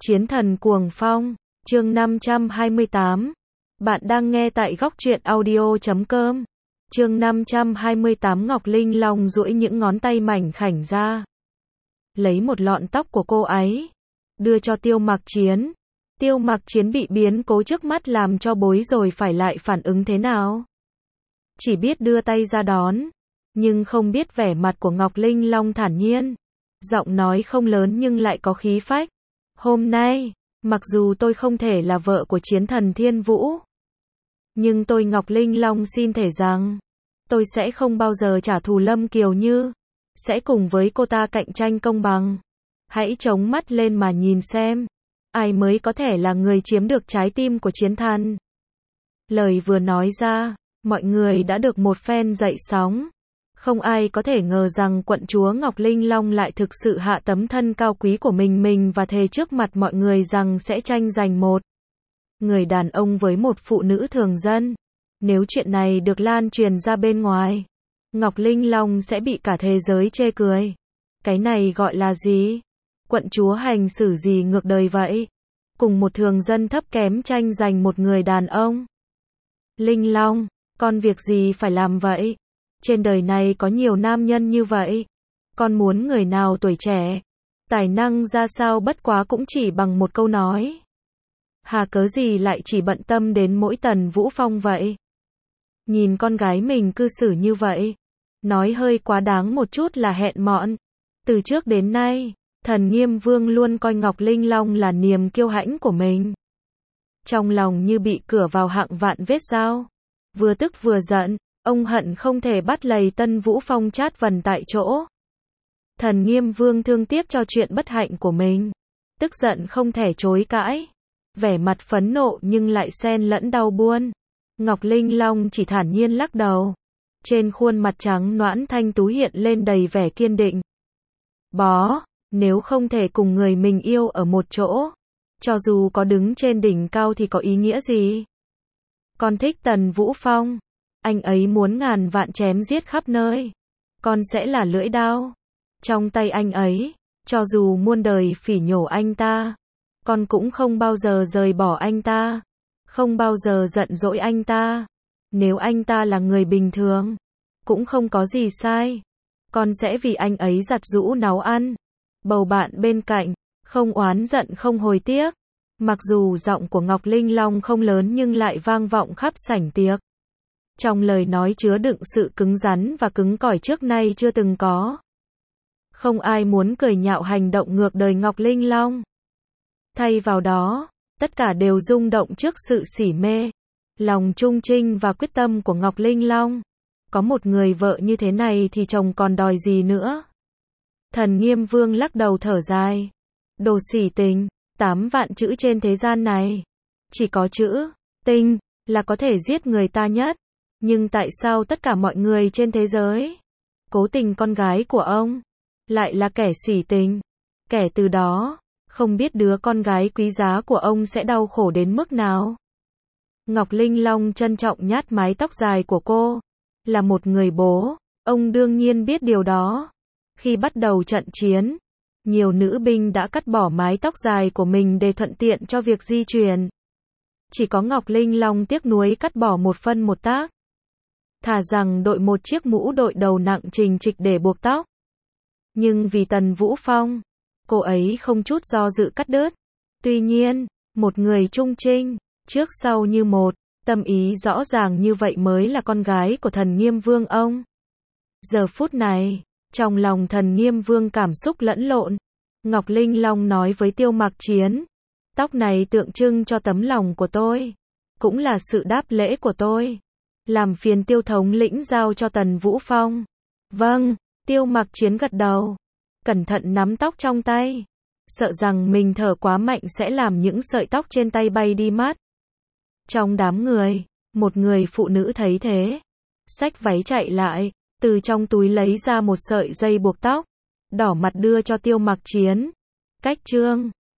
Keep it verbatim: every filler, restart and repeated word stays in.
Chiến thần cuồng phong, chương năm trăm hai mươi tám. Bạn đang nghe tại góc truyện audio chấm com. Chương năm trăm hai mươi tám. Ngọc Linh Long duỗi những ngón tay mảnh khảnh ra, lấy một lọn tóc của cô ấy, đưa cho Tiêu Mặc Chiến. Tiêu Mặc Chiến bị biến cố trước mắt làm cho bối rồi phải lại phản ứng thế nào. Chỉ biết đưa tay ra đón, nhưng không biết vẻ mặt của Ngọc Linh Long thản nhiên. Giọng nói không lớn nhưng lại có khí phách. Hôm nay, mặc dù tôi không thể là vợ của chiến thần Thiên Vũ, nhưng tôi Ngọc Linh Long xin thề rằng, tôi sẽ không bao giờ trả thù Lâm Kiều Như, sẽ cùng với cô ta cạnh tranh công bằng. Hãy chống mắt lên mà nhìn xem, ai mới có thể là người chiếm được trái tim của chiến thần. Lời vừa nói ra, mọi người đã được một phen dậy sóng. Không ai có thể ngờ rằng quận chúa Ngọc Linh Long lại thực sự hạ tấm thân cao quý của mình mình và thề trước mặt mọi người rằng sẽ tranh giành một người đàn ông với một phụ nữ thường dân. Nếu chuyện này được lan truyền ra bên ngoài, Ngọc Linh Long sẽ bị cả thế giới chê cười. Cái này gọi là gì? Quận chúa hành xử gì ngược đời vậy? Cùng một thường dân thấp kém tranh giành một người đàn ông. Linh Long, con việc gì phải làm vậy? Trên đời này có nhiều nam nhân như vậy. Con muốn người nào tuổi trẻ, tài năng ra sao bất quá cũng chỉ bằng một câu nói. Hà cớ gì lại chỉ bận tâm đến mỗi Tần Vũ Phong vậy? Nhìn con gái mình cư xử như vậy, nói hơi quá đáng một chút là hẹn mọn. Từ trước đến nay, Thần Nghiêm Vương luôn coi Ngọc Linh Long là niềm kiêu hãnh của mình. Trong lòng như bị cửa vào hạng vạn vết dao. Vừa tức vừa giận, ông hận không thể bắt lầy Tân Vũ Phong chát vần tại chỗ. Thần Nghiêm Vương thương tiếc cho chuyện bất hạnh của mình, tức giận không thể chối cãi, vẻ mặt phẫn nộ nhưng lại xen lẫn đau buồn. Ngọc Linh Long chỉ thản nhiên lắc đầu, trên khuôn mặt trắng nõn thanh tú hiện lên đầy vẻ kiên định. Bó, nếu không thể cùng người mình yêu ở một chỗ, cho dù có đứng trên đỉnh cao thì có ý nghĩa gì? Con thích Tần Vũ Phong, anh ấy muốn ngàn vạn chém giết khắp nơi, con sẽ là lưỡi đao trong tay anh ấy, cho dù muôn đời phỉ nhổ anh ta, con cũng không bao giờ rời bỏ anh ta, không bao giờ giận dỗi anh ta. Nếu anh ta là người bình thường, cũng không có gì sai, con sẽ vì anh ấy giặt giũ nấu ăn, bầu bạn bên cạnh, không oán giận không hối tiếc. Mặc dù giọng của Ngọc Linh Long không lớn nhưng lại vang vọng khắp sảnh tiệc. Trong lời nói chứa đựng sự cứng rắn và cứng cỏi trước nay chưa từng có. Không ai muốn cười nhạo hành động ngược đời Ngọc Linh Long. Thay vào đó, tất cả đều rung động trước sự sỉ mê, lòng trung trinh và quyết tâm của Ngọc Linh Long. Có một người vợ như thế này thì chồng còn đòi gì nữa? Thần Nghiêm Vương lắc đầu thở dài. Đồ sỉ tình, tám vạn chữ trên thế gian này, chỉ có chữ tình là có thể giết người ta nhất. Nhưng tại sao tất cả mọi người trên thế giới cố tình con gái của ông lại là kẻ sỉ tình? Kẻ từ đó, không biết đứa con gái quý giá của ông sẽ đau khổ đến mức nào. Ngọc Linh Long trân trọng nhát mái tóc dài của cô. Là một người bố, ông đương nhiên biết điều đó. Khi bắt đầu trận chiến, nhiều nữ binh đã cắt bỏ mái tóc dài của mình để thuận tiện cho việc di chuyển. Chỉ có Ngọc Linh Long tiếc nuối cắt bỏ một phân một tác. Thà rằng đội một chiếc mũ đội đầu nặng trình trịch để buộc tóc. Nhưng vì Tần Vũ Phong, cô ấy không chút do dự cắt đứt. Tuy nhiên, một người trung trinh, trước sau như một, tâm ý rõ ràng như vậy mới là con gái của Thần Nghiêm Vương ông. Giờ phút này, trong lòng Thần Nghiêm Vương cảm xúc lẫn lộn. Ngọc Linh Long nói với Tiêu Mặc Chiến, tóc này tượng trưng cho tấm lòng của tôi, cũng là sự đáp lễ của tôi. Làm phiền Tiêu thống lĩnh giao cho Tần Vũ Phong. Vâng, Tiêu Mặc Chiến gật đầu, cẩn thận nắm tóc trong tay, sợ rằng mình thở quá mạnh sẽ làm những sợi tóc trên tay bay đi mất. Trong đám người, một người phụ nữ thấy thế, xách váy chạy lại, từ trong túi lấy ra một sợi dây buộc tóc, đỏ mặt đưa cho Tiêu Mặc Chiến. Cách trương